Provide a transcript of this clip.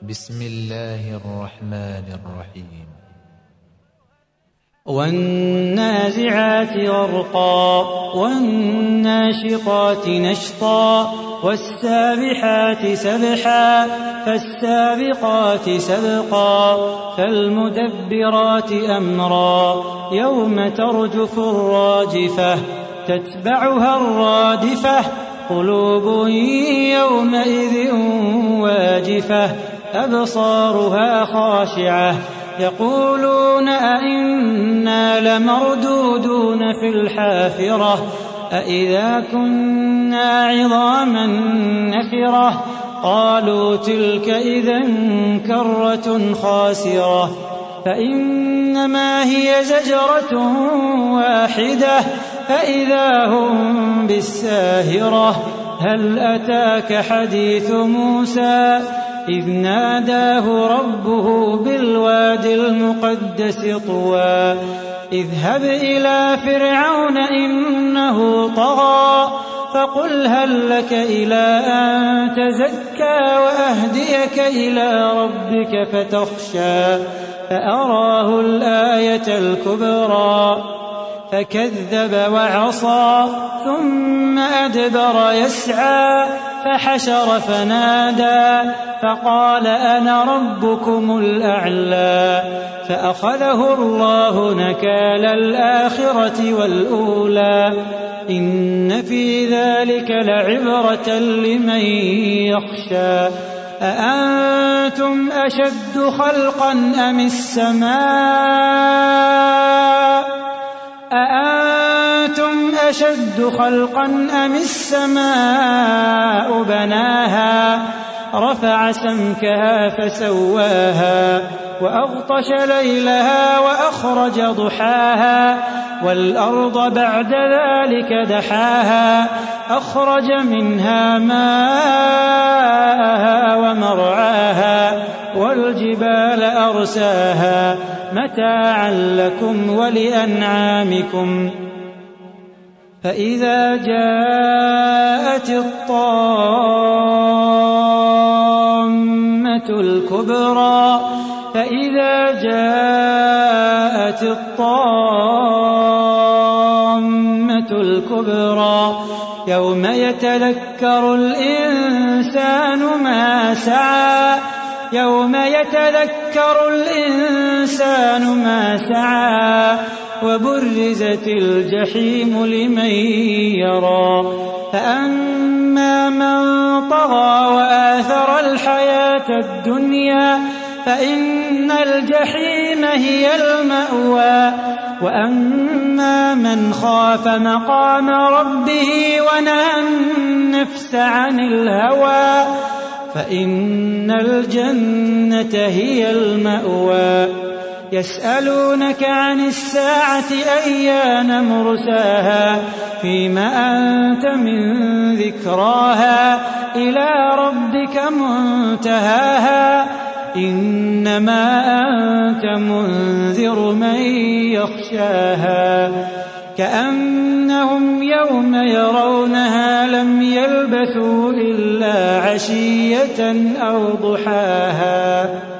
بسم الله الرحمن الرحيم. والنازعات غرقا والناشطات نشطا والسابحات سبحا فالسابقات سبقا فالمدبرات أمرا يوم ترجف الراجفة تتبعها الرادفة قلوب يومئذ واجفة أبصارها خاشعة يقولون أئنا لمردودون في الحافرة أئذا كنا عظاما نخرة قالوا تلك إذا كرة خاسرة فإنما هي زجرة واحدة فإذا هم بالساهرة هل أتاك حديث موسى إذ ناداه ربه بالواد المقدس طوى اذهب إلى فرعون إنه طغى فقل هل لك إلى أن تزكى وأهديك إلى ربك فتخشى فأراه الآية الكبرى فكذب وعصى ثم أدبر يسعى فحشر فنادى فقال أنا ربكم الأعلى فأخذه الله نكال الآخرة والأولى إن في ذلك لعبرة لمن يخشى أأنتم أشد خلقا أم السماء أأنتم أشد خلقا أم السماء بناها رفع سمكها فسواها وأغطش ليلها وأخرج ضحاها والأرض بعد ذلك دحاها أخرج منها ماءها ومرعاها والجبال أرساها متاعا لكم ولأنعامكم فإذا جاءت الطامة الكبرى يوم يتذكر الإنسان ما سعى وبرزت الجحيم لمن يرى فأما من طغى وآثر الحياة الدنيا فإن الجحيم هي المأوى وأما من خاف مقام ربه ونهى النفس عن الهوى فإن الجنة هي المأوى يسألونك عن الساعة أيان مرساها فيم أنت من ذكراها إلى ربك منتهاها إنما أنت منذر من يخشاها كأنهم يوم يرونها لم يلبثوا إلا عشية أو ضحاها.